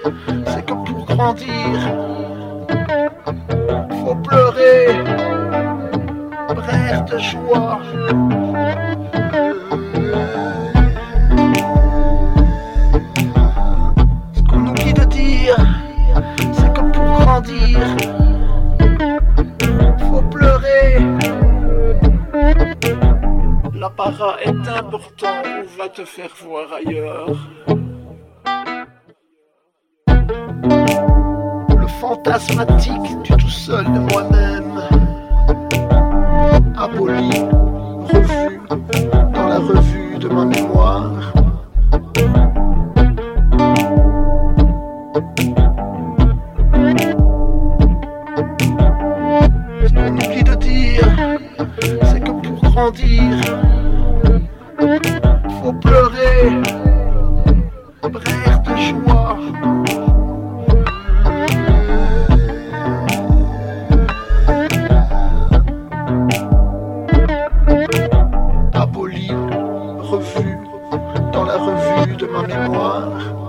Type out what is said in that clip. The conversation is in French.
c'est que pour grandir, faut pleurer, rire de joie. Ce qu'on oublie de dire, c'est que pour grandir, faut pleurer. L'apparat est important, on va te faire voir ailleurs. Le fantasmatique du tout seul de moi-même, aboli, revu dans la revue de ma mémoire. Ce qu'on oublie de dire, c'est que pour grandir, faut pleurer, rire de joie. Aboli, revu dans la revue de ma mémoire.